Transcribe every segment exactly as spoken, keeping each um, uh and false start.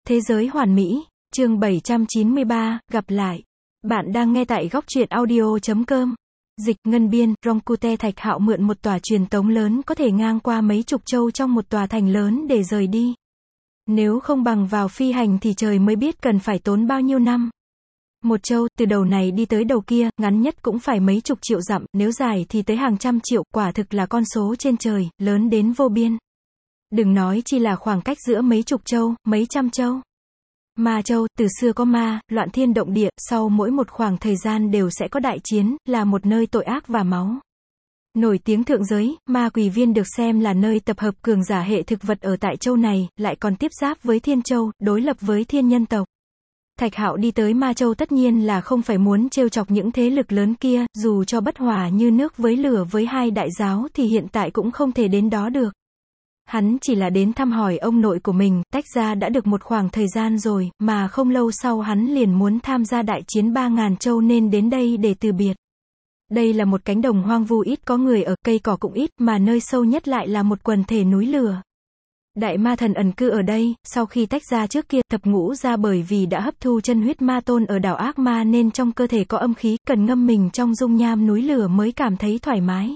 Thế giới hoàn mỹ, chương bảy trăm chín mươi ba, gặp lại. Bạn đang nghe tại góc truyện audio chấm com. Dịch, Ngân Biên, Rongkute Thạch Hạo mượn một tòa truyền tống lớn có thể ngang qua mấy chục châu trong một tòa thành lớn để rời đi. Nếu không bằng vào phi hành thì trời mới biết cần phải tốn bao nhiêu năm. Một châu, từ đầu này đi tới đầu kia, ngắn nhất cũng phải mấy chục triệu dặm, nếu dài thì tới hàng trăm triệu, quả thực là con số trên trời, lớn đến vô biên. Đừng nói chi là khoảng cách giữa mấy chục châu, mấy trăm châu. Ma châu, từ xưa có ma, loạn thiên động địa, sau mỗi một khoảng thời gian đều sẽ có đại chiến, là một nơi tội ác và máu. Nổi tiếng thượng giới, ma quỷ viên được xem là nơi tập hợp cường giả hệ thực vật ở tại châu này, lại còn tiếp giáp với thiên châu, đối lập với thiên nhân tộc. Thạch Hạo đi tới Ma Châu tất nhiên là không phải muốn trêu chọc những thế lực lớn kia, dù cho bất hòa như nước với lửa với hai đại giáo thì hiện tại cũng không thể đến đó được. Hắn chỉ là đến thăm hỏi ông nội của mình, tách ra đã được một khoảng thời gian rồi, mà không lâu sau hắn liền muốn tham gia đại chiến ba ngàn châu nên đến đây để từ biệt. Đây là một cánh đồng hoang vu ít có người ở, cây cỏ cũng ít, mà nơi sâu nhất lại là một quần thể núi lửa. Đại ma thần ẩn cư ở đây, sau khi tách ra trước kia, thập ngũ ra bởi vì đã hấp thu chân huyết ma tôn ở đảo ác ma nên trong cơ thể có âm khí, cần ngâm mình trong dung nham núi lửa mới cảm thấy thoải mái.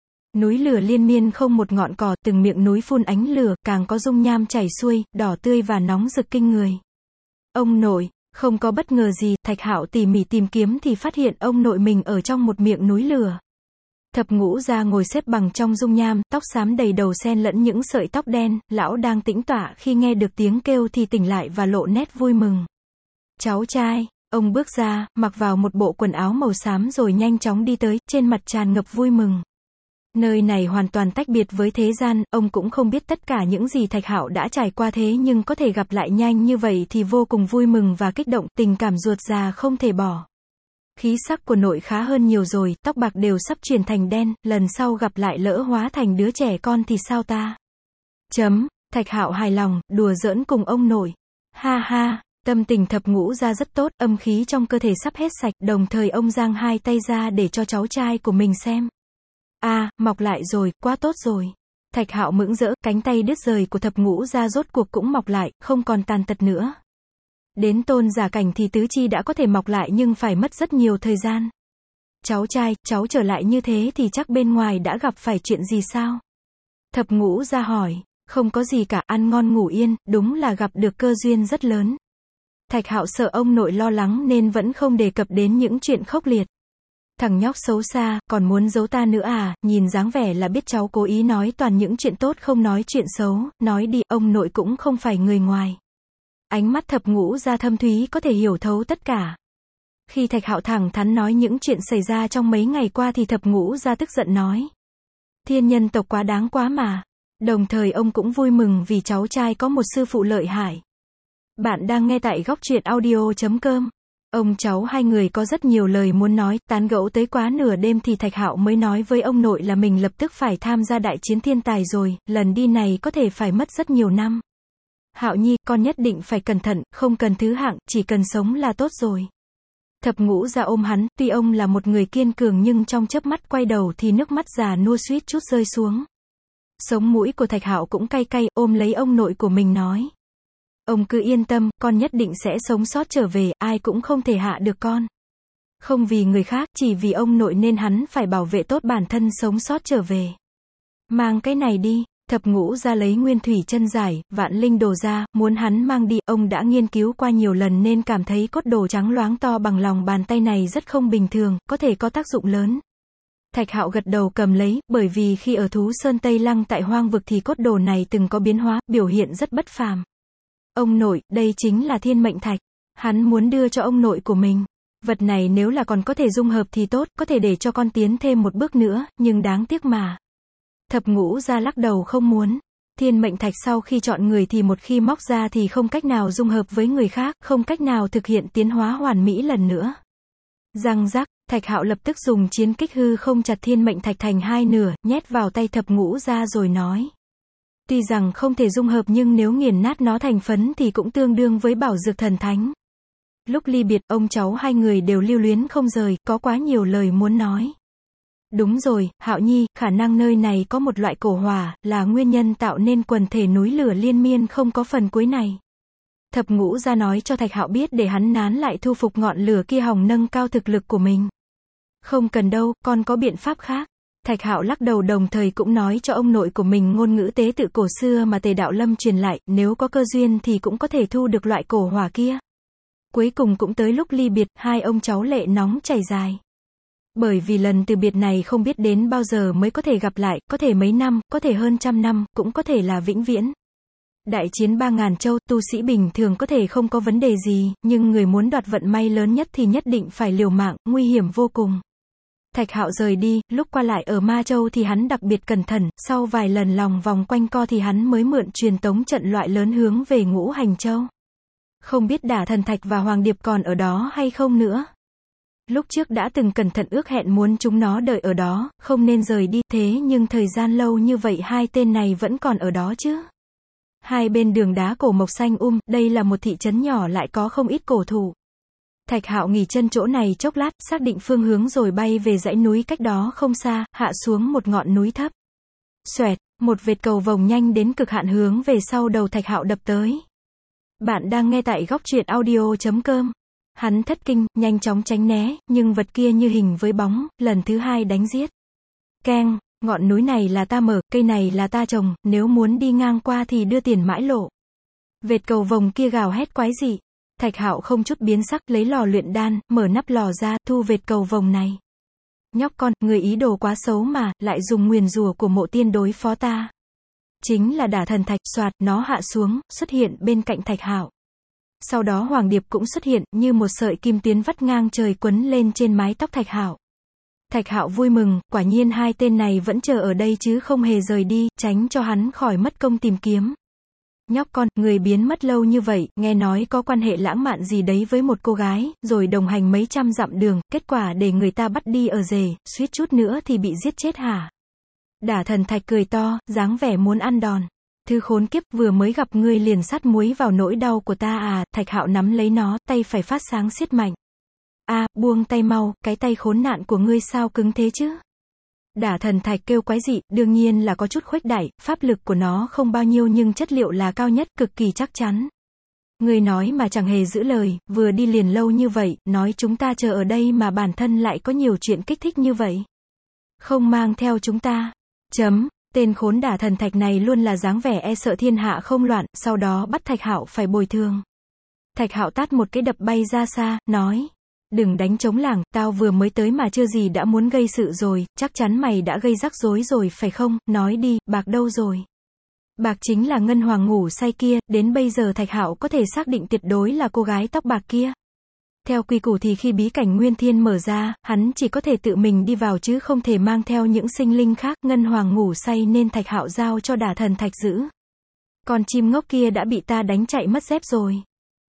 Núi lửa liên miên không một ngọn cỏ, từng miệng núi phun ánh lửa, càng có dung nham chảy xuôi, đỏ tươi và nóng rực kinh người. Ông nội, không có bất ngờ gì, Thạch Hạo tỉ mỉ tìm kiếm thì phát hiện ông nội mình ở trong một miệng núi lửa. Thập ngũ ra ngồi xếp bằng trong dung nham, tóc xám đầy đầu xen lẫn những sợi tóc đen, lão đang tĩnh tọa khi nghe được tiếng kêu thì tỉnh lại và lộ nét vui mừng. Cháu trai, ông bước ra, mặc vào một bộ quần áo màu xám rồi nhanh chóng đi tới, trên mặt tràn ngập vui mừng. Nơi này hoàn toàn tách biệt với thế gian, ông cũng không biết tất cả những gì Thạch Hạo đã trải qua thế nhưng có thể gặp lại nhanh như vậy thì vô cùng vui mừng và kích động, tình cảm ruột già không thể bỏ. Khí sắc của nội khá hơn nhiều rồi, tóc bạc đều sắp chuyển thành đen, lần sau gặp lại lỡ hóa thành đứa trẻ con thì sao ta? Chấm, Thạch Hạo hài lòng, đùa giỡn cùng ông nội. Ha ha, tâm tình thập ngũ ra rất tốt, âm khí trong cơ thể sắp hết sạch, đồng thời ông giang hai tay ra để cho cháu trai của mình xem. A, à, mọc lại rồi, quá tốt rồi. Thạch Hạo mững rỡ, cánh tay đứt rời của thập ngũ ra rốt cuộc cũng mọc lại, không còn tàn tật nữa. Đến tôn giả cảnh thì tứ chi đã có thể mọc lại nhưng phải mất rất nhiều thời gian. Cháu trai, cháu trở lại như thế thì chắc bên ngoài đã gặp phải chuyện gì sao? Thập ngũ ra hỏi, không có gì cả, ăn ngon ngủ yên, đúng là gặp được cơ duyên rất lớn. Thạch Hạo sợ ông nội lo lắng nên vẫn không đề cập đến những chuyện khốc liệt. Thằng nhóc xấu xa, còn muốn giấu ta nữa à, nhìn dáng vẻ là biết cháu cố ý nói toàn những chuyện tốt không nói chuyện xấu, nói đi, ông nội cũng không phải người ngoài. Ánh mắt thập ngũ ra thâm thúy có thể hiểu thấu tất cả. Khi Thạch Hạo thẳng thắn nói những chuyện xảy ra trong mấy ngày qua thì thập ngũ ra tức giận nói. Thiên nhân tộc quá đáng quá mà. Đồng thời ông cũng vui mừng vì cháu trai có một sư phụ lợi hại. Bạn đang nghe tại góc truyện audio chấm com. Ông cháu hai người có rất nhiều lời muốn nói, tán gẫu tới quá nửa đêm thì Thạch Hạo mới nói với ông nội là mình lập tức phải tham gia đại chiến thiên tài rồi, lần đi này có thể phải mất rất nhiều năm. Hạo nhi, con nhất định phải cẩn thận, không cần thứ hạng, chỉ cần sống là tốt rồi. Thập ngũ ra ôm hắn, tuy ông là một người kiên cường nhưng trong chớp mắt quay đầu thì nước mắt già nua suýt chút rơi xuống. Sống mũi của Thạch Hạo cũng cay cay, ôm lấy ông nội của mình nói. Ông cứ yên tâm, con nhất định sẽ sống sót trở về, ai cũng không thể hạ được con. Không vì người khác, chỉ vì ông nội nên hắn phải bảo vệ tốt bản thân sống sót trở về. Mang cái này đi. Thập ngũ ra lấy nguyên thủy chân giải, vạn linh đồ ra, muốn hắn mang đi, ông đã nghiên cứu qua nhiều lần nên cảm thấy cốt đồ trắng loáng to bằng lòng bàn tay này rất không bình thường, có thể có tác dụng lớn. Thạch Hạo gật đầu cầm lấy, bởi vì khi ở Thú Sơn Tây Lăng tại hoang vực thì cốt đồ này từng có biến hóa, biểu hiện rất bất phàm. Ông nội, đây chính là thiên mệnh thạch. Hắn muốn đưa cho ông nội của mình. Vật này nếu là còn có thể dung hợp thì tốt, có thể để cho con tiến thêm một bước nữa, nhưng đáng tiếc mà. Thập ngũ ra lắc đầu không muốn. Thiên mệnh thạch sau khi chọn người thì một khi móc ra thì không cách nào dung hợp với người khác, không cách nào thực hiện tiến hóa hoàn mỹ lần nữa. Răng rắc, Thạch Hạo lập tức dùng chiến kích hư không chặt thiên mệnh thạch thành hai nửa, nhét vào tay thập ngũ ra rồi nói. Tuy rằng không thể dung hợp nhưng nếu nghiền nát nó thành phấn thì cũng tương đương với bảo dược thần thánh. Lúc ly biệt, ông cháu hai người đều lưu luyến không rời, có quá nhiều lời muốn nói. Đúng rồi, Hạo nhi, khả năng nơi này có một loại cổ hỏa, là nguyên nhân tạo nên quần thể núi lửa liên miên không có phần cuối này. Thập Ngũ ra nói cho Thạch Hạo biết để hắn nán lại thu phục ngọn lửa kia hòng nâng cao thực lực của mình. Không cần đâu, con có biện pháp khác. Thạch Hạo lắc đầu, đồng thời cũng nói cho ông nội của mình ngôn ngữ tế tự cổ xưa mà Tề Đạo Lâm truyền lại, nếu có cơ duyên thì cũng có thể thu được loại cổ hỏa kia. Cuối cùng cũng tới lúc ly biệt, hai ông cháu lệ nóng chảy dài. Bởi vì lần từ biệt này không biết đến bao giờ mới có thể gặp lại, có thể mấy năm, có thể hơn trăm năm, cũng có thể là vĩnh viễn. Đại chiến ba ngàn châu, tu sĩ bình thường có thể không có vấn đề gì, nhưng người muốn đoạt vận may lớn nhất thì nhất định phải liều mạng, nguy hiểm vô cùng. Thạch Hạo rời đi, lúc qua lại ở Ma Châu thì hắn đặc biệt cẩn thận, sau vài lần lòng vòng quanh co thì hắn mới mượn truyền tống trận loại lớn hướng về Ngũ Hành Châu. Không biết Đả Thần Thạch và Hoàng Điệp còn ở đó hay không nữa. Lúc trước đã từng cẩn thận ước hẹn muốn chúng nó đợi ở đó, không nên rời đi, thế nhưng thời gian lâu như vậy hai tên này vẫn còn ở đó chứ. Hai bên đường đá cổ mộc xanh um, đây là một thị trấn nhỏ lại có không ít cổ thụ. Thạch Hạo nghỉ chân chỗ này chốc lát, xác định phương hướng rồi bay về dãy núi cách đó không xa, hạ xuống một ngọn núi thấp. Xoẹt, một vệt cầu vồng nhanh đến cực hạn hướng về sau đầu Thạch Hạo đập tới. Bạn đang nghe tại góc truyện audio chấm com. Hắn thất kinh, nhanh chóng tránh né, nhưng vật kia như hình với bóng, lần thứ hai đánh giết. Keng, ngọn núi này là ta mở, cây này là ta trồng, nếu muốn đi ngang qua thì đưa tiền mãi lộ. Vệt cầu vồng kia gào hét quái dị. Thạch Hạo không chút biến sắc, lấy lò luyện đan, mở nắp lò ra, thu vệt cầu vồng này. Nhóc con, người ý đồ quá xấu mà, lại dùng nguyền rủa của mộ tiên đối phó ta. Chính là Đả Thần Thạch, xoạt, nó hạ xuống, xuất hiện bên cạnh Thạch Hạo. Sau đó Hoàng Điệp cũng xuất hiện, như một sợi kim tuyến vắt ngang trời quấn lên trên mái tóc Thạch Hạo. Thạch Hạo vui mừng, quả nhiên hai tên này vẫn chờ ở đây chứ không hề rời đi, tránh cho hắn khỏi mất công tìm kiếm. Nhóc con, người biến mất lâu như vậy, nghe nói có quan hệ lãng mạn gì đấy với một cô gái, rồi đồng hành mấy trăm dặm đường, kết quả để người ta bắt đi ở rể, suýt chút nữa thì bị giết chết hả? Đả Thần Thạch cười to, dáng vẻ muốn ăn đòn. Thư khốn kiếp, vừa mới gặp ngươi liền sắt muối vào nỗi đau của ta à? Thạch Hạo nắm lấy nó, tay phải phát sáng siết mạnh. A, à, buông tay mau, cái tay khốn nạn của ngươi sao cứng thế chứ? Đả Thần Thạch kêu quái dị, đương nhiên là có chút khuếch đại, pháp lực của nó không bao nhiêu nhưng chất liệu là cao nhất, cực kỳ chắc chắn. Ngươi nói mà chẳng hề giữ lời, vừa đi liền lâu như vậy, nói chúng ta chờ ở đây mà bản thân lại có nhiều chuyện kích thích như vậy. Không mang theo chúng ta. Chấm. Tên khốn Đả Thần Thạch này luôn là dáng vẻ e sợ thiên hạ không loạn, sau đó bắt Thạch Hạo phải bồi thường. Thạch Hạo tát một cái đập bay ra xa, nói. Đừng đánh trống lảng, tao vừa mới tới mà chưa gì đã muốn gây sự rồi, chắc chắn mày đã gây rắc rối rồi phải không, nói đi, bạc đâu rồi? Bạc chính là Ngân Hoàng ngủ say kia, đến bây giờ Thạch Hạo có thể xác định tuyệt đối là cô gái tóc bạc kia. Theo quy củ thì khi bí cảnh Nguyên Thiên mở ra, hắn chỉ có thể tự mình đi vào chứ không thể mang theo những sinh linh khác, Ngân Hoàng ngủ say nên Thạch Hạo giao cho Đả Thần Thạch giữ. Con chim ngốc kia đã bị ta đánh chạy mất dép rồi.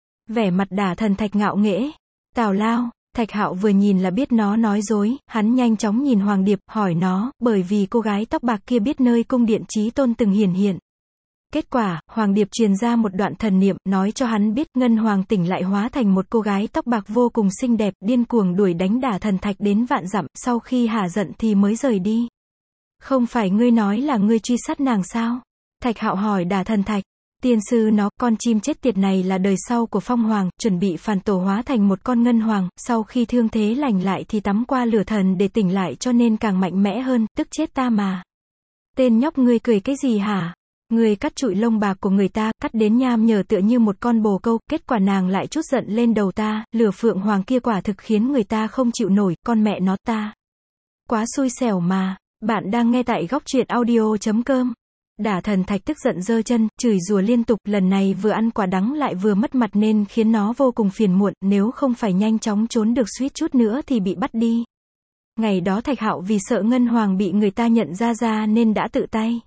Vẻ mặt Đả Thần Thạch ngạo nghễ. Tào lao, Thạch Hạo vừa nhìn là biết nó nói dối, hắn nhanh chóng nhìn Hoàng Điệp, hỏi nó, bởi vì cô gái tóc bạc kia biết nơi cung điện Chí Tôn từng hiển hiện. Kết quả, Hoàng Điệp truyền ra một đoạn thần niệm, nói cho hắn biết Ngân Hoàng tỉnh lại hóa thành một cô gái tóc bạc vô cùng xinh đẹp, điên cuồng đuổi đánh Đả Thần Thạch đến vạn dặm, sau khi hả giận thì mới rời đi. Không phải ngươi nói là ngươi truy sát nàng sao? Thạch Hạo hỏi Đả Thần Thạch. Tiên sư nó, con chim chết tiệt này là đời sau của Phong Hoàng, chuẩn bị phản tổ hóa thành một con Ngân Hoàng, sau khi thương thế lành lại thì tắm qua lửa thần để tỉnh lại cho nên càng mạnh mẽ hơn, tức chết ta mà. Tên nhóc ngươi cười cái gì hả? Ngươi cắt trụi lông bạc của người ta, cắt đến nham nhở tựa như một con bồ câu, kết quả nàng lại trút giận lên đầu ta, lửa Phượng Hoàng kia quả thực khiến người ta không chịu nổi, con mẹ nó ta. Quá xui xẻo mà. Bạn đang nghe tại góc truyện audio chấm com. Đả Thần Thạch tức giận giơ chân, chửi rủa liên tục, lần này vừa ăn quả đắng lại vừa mất mặt nên khiến nó vô cùng phiền muộn, nếu không phải nhanh chóng trốn được suýt chút nữa thì bị bắt đi. Ngày đó Thạch Hạo vì sợ Ngân Hoàng bị người ta nhận ra ra nên đã tự tay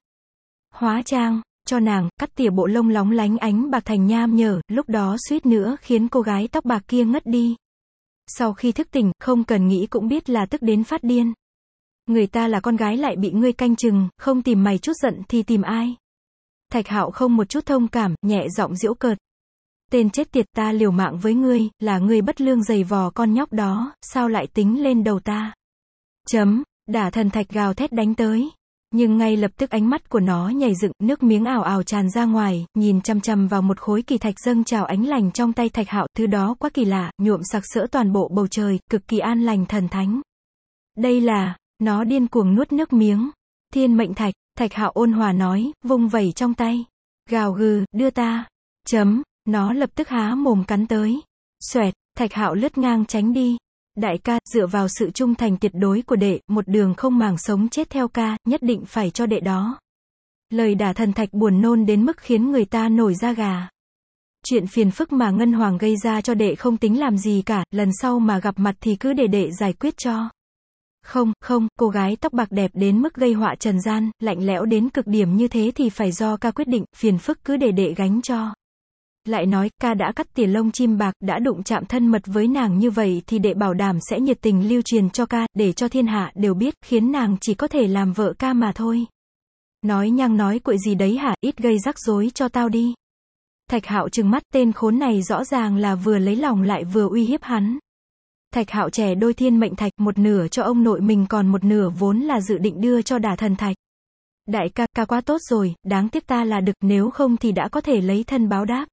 hóa trang cho nàng, cắt tỉa bộ lông lóng lánh ánh bạc thành nham nhở, lúc đó suýt nữa khiến cô gái tóc bạc kia ngất đi. Sau khi thức tỉnh, không cần nghĩ cũng biết là tức đến phát điên. Người ta là con gái lại bị ngươi canh chừng, không tìm mày chút giận thì tìm ai? Thạch Hạo không một chút thông cảm, nhẹ giọng giễu cợt. Tên chết tiệt, ta liều mạng với ngươi, là ngươi bất lương giày vò con nhóc đó, sao lại tính lên đầu ta? Chấm. Đả Thần Thạch gào thét đánh tới. Nhưng ngay lập tức ánh mắt của nó nhảy dựng, nước miếng ào ào tràn ra ngoài, nhìn chằm chằm vào một khối kỳ thạch dâng trào ánh lành trong tay Thạch Hạo, thứ đó quá kỳ lạ, nhuộm sặc sỡ toàn bộ bầu trời, cực kỳ an lành thần thánh. Đây là, nó điên cuồng nuốt nước miếng. Thiên mệnh thạch, Thạch Hạo ôn hòa nói, vung vẩy trong tay. Gào gừ, đưa ta. Chấm, nó lập tức há mồm cắn tới. Xoẹt, Thạch Hạo lướt ngang tránh đi. Đại ca, dựa vào sự trung thành tuyệt đối của đệ, một đường không màng sống chết theo ca, nhất định phải cho đệ đó. Lời Đả Thần Thạch buồn nôn đến mức khiến người ta nổi da gà. Chuyện phiền phức mà Ngân Hoàng gây ra cho đệ không tính làm gì cả, lần sau mà gặp mặt thì cứ để đệ giải quyết cho. Không, không, cô gái tóc bạc đẹp đến mức gây họa trần gian, lạnh lẽo đến cực điểm như thế thì phải do ca quyết định, phiền phức cứ để đệ gánh cho. Lại nói, ca đã cắt tỉa lông chim bạc, đã đụng chạm thân mật với nàng như vậy thì đệ bảo đảm sẽ nhiệt tình lưu truyền cho ca, để cho thiên hạ đều biết, khiến nàng chỉ có thể làm vợ ca mà thôi. Nói nhăng nói cuội gì đấy hả, ít gây rắc rối cho tao đi. Thạch Hạo trừng mắt, tên khốn này rõ ràng là vừa lấy lòng lại vừa uy hiếp hắn. Thạch Hạo trẻ đôi thiên mệnh thạch, một nửa cho ông nội mình còn một nửa vốn là dự định đưa cho Đả Thần Thạch. Đại ca, ca quá tốt rồi, đáng tiếc ta là đực, nếu không thì đã có thể lấy thân báo đáp.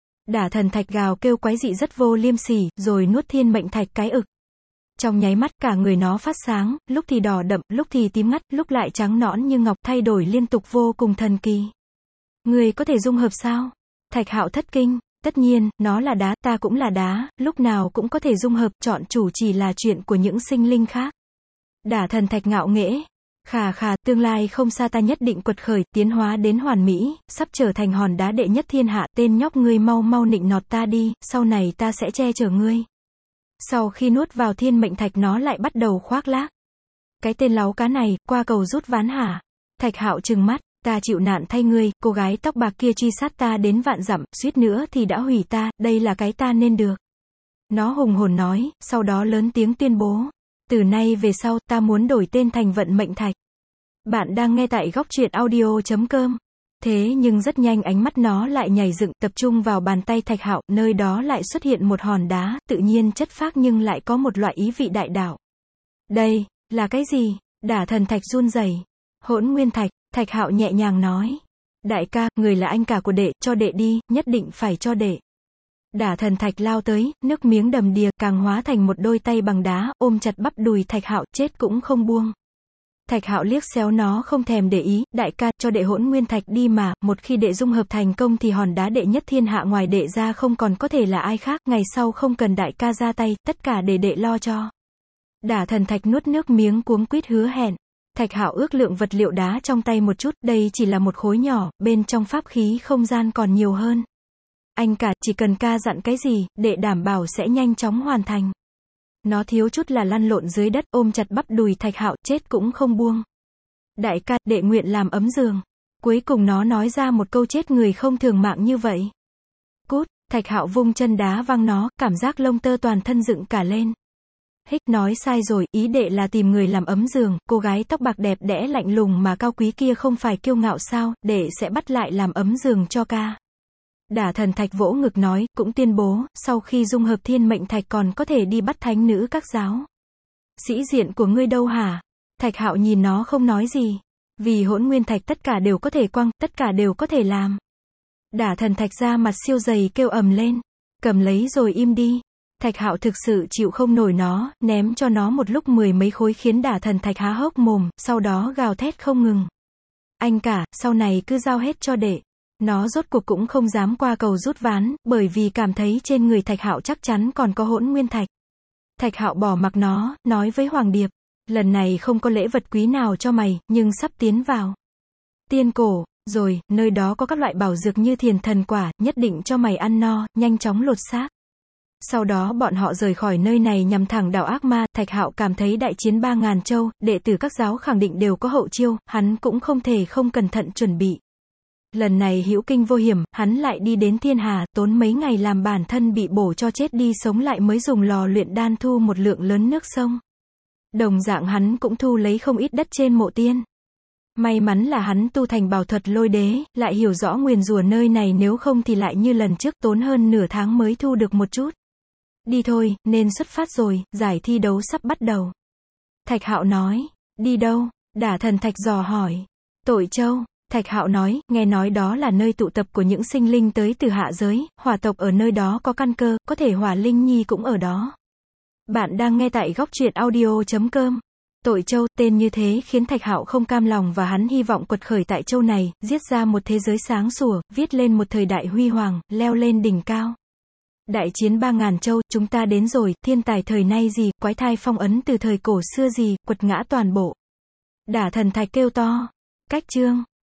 Đả Thần Thạch gào kêu quái dị rất vô liêm sỉ, rồi nuốt thiên mệnh thạch cái ực. Trong nháy mắt cả người nó phát sáng, lúc thì đỏ đậm, lúc thì tím ngắt, lúc lại trắng nõn như ngọc, thay đổi liên tục vô cùng thần kỳ. Người có thể dung hợp sao? Thạch Hạo thất kinh. Tất nhiên, nó là đá, ta cũng là đá, lúc nào cũng có thể dung hợp, chọn chủ chỉ là chuyện của những sinh linh khác. Đả Thần Thạch ngạo nghễ. Khà khà, tương lai không xa ta nhất định quật khởi, tiến hóa đến hoàn mỹ, sắp trở thành hòn đá đệ nhất thiên hạ, tên nhóc ngươi mau mau nịnh nọt ta đi, sau này ta sẽ che chở ngươi. Sau khi nuốt vào thiên mệnh thạch nó lại bắt đầu khoác lác. Cái tên láu cá này, qua cầu rút ván hả? Thạch Hạo trừng mắt, ta chịu nạn thay ngươi, cô gái tóc bạc kia truy sát ta đến vạn dặm, suýt nữa thì đã hủy ta, đây là cái ta nên được. Nó hùng hồn nói, sau đó lớn tiếng tuyên bố. Từ nay về sau, ta muốn đổi tên thành Vận Mệnh Thạch. Bạn đang nghe tại góc truyện audio chấm com. Thế nhưng rất nhanh ánh mắt nó lại nhảy dựng, tập trung vào bàn tay Thạch Hạo, nơi đó lại xuất hiện một hòn đá, tự nhiên chất phác nhưng lại có một loại ý vị đại đạo. Đây, là cái gì? Đả Thần Thạch run rẩy. Hỗn Nguyên Thạch, Thạch Hạo nhẹ nhàng nói. Đại ca, người là anh cả của đệ, cho đệ đi, nhất định phải cho đệ. Đả Thần Thạch lao tới, nước miếng đầm đìa, càng hóa thành một đôi tay bằng đá, ôm chặt bắp đùi Thạch Hạo, chết cũng không buông. Thạch Hạo liếc xéo nó không thèm để ý, đại ca, cho đệ Hỗn Nguyên Thạch đi mà, một khi đệ dung hợp thành công thì hòn đá đệ nhất thiên hạ ngoài đệ ra không còn có thể là ai khác, ngày sau không cần đại ca ra tay, tất cả để đệ lo cho. Đả Thần Thạch nuốt nước miếng cuống quýt hứa hẹn. Thạch Hạo ước lượng vật liệu đá trong tay một chút, đây chỉ là một khối nhỏ, bên trong pháp khí không gian còn nhiều hơn. Anh cả, chỉ cần ca dặn cái gì, đệ đảm bảo sẽ nhanh chóng hoàn thành. Nó thiếu chút là lăn lộn dưới đất, ôm chặt bắp đùi Thạch Hạo, chết cũng không buông. Đại ca, đệ nguyện làm ấm giường. Cuối cùng nó nói ra một câu chết người không thường mạng như vậy. Cút, Thạch Hạo vung chân đá văng nó, cảm giác lông tơ toàn thân dựng cả lên. Hích, nói sai rồi, ý đệ là tìm người làm ấm giường, cô gái tóc bạc đẹp đẽ lạnh lùng mà cao quý kia không phải kiêu ngạo sao, đệ sẽ bắt lại làm ấm giường cho ca. Đả Thần Thạch vỗ ngực nói, cũng tuyên bố, sau khi dung hợp thiên mệnh thạch còn có thể đi bắt thánh nữ các giáo. Sĩ diện của ngươi đâu hả? Thạch Hạo nhìn nó không nói gì. Vì Hỗn Nguyên Thạch tất cả đều có thể quăng, tất cả đều có thể làm. Đả Thần Thạch ra mặt siêu dày kêu ầm lên. Cầm lấy rồi im đi. Thạch Hạo thực sự chịu không nổi nó, ném cho nó một lúc mười mấy khối khiến Đả Thần Thạch há hốc mồm, sau đó gào thét không ngừng. Anh cả, sau này cứ giao hết cho đệ. Nó rốt cuộc cũng không dám qua cầu rút ván, bởi vì cảm thấy trên người Thạch Hạo chắc chắn còn có Hỗn Nguyên Thạch. Thạch Hạo bỏ mặc nó, nói với Hoàng Điệp, lần này không có lễ vật quý nào cho mày, nhưng sắp tiến vào tiên cổ, rồi, nơi đó có các loại bảo dược như thiền thần quả, nhất định cho mày ăn no, nhanh chóng lột xác. Sau đó bọn họ rời khỏi nơi này nhằm thẳng đảo ác ma, Thạch Hạo cảm thấy đại chiến ba ngàn châu, đệ tử các giáo khẳng định đều có hậu chiêu, hắn cũng không thể không cẩn thận chuẩn bị. Lần này hữu kinh vô hiểm, hắn lại đi đến Thiên Hà, tốn mấy ngày làm bản thân bị bổ cho chết đi sống lại mới dùng lò luyện đan thu một lượng lớn nước sông. Đồng dạng hắn cũng thu lấy không ít đất trên mộ tiên. May mắn là hắn tu thành bảo thuật lôi đế, lại hiểu rõ nguyền rủa nơi này nếu không thì lại như lần trước tốn hơn nửa tháng mới thu được một chút. Đi thôi, nên xuất phát rồi, giải thi đấu sắp bắt đầu. Thạch Hạo nói, đi đâu? Đả Thần Thạch dò hỏi. Tội Châu. Thạch Hạo nói, nghe nói đó là nơi tụ tập của những sinh linh tới từ hạ giới, hỏa tộc ở nơi đó có căn cơ, có thể Hỏa Linh Nhi cũng ở đó. Bạn đang nghe tại góc truyện audio chấm com. Tội Châu, tên như thế khiến Thạch Hạo không cam lòng và hắn hy vọng quật khởi tại châu này, giết ra một thế giới sáng sủa, viết lên một thời đại huy hoàng, leo lên đỉnh cao. Đại chiến ba ngàn châu, chúng ta đến rồi, thiên tài thời nay gì, quái thai phong ấn từ thời cổ xưa gì, quật ngã toàn bộ. Đả Thần Thạch kêu to. Cách chương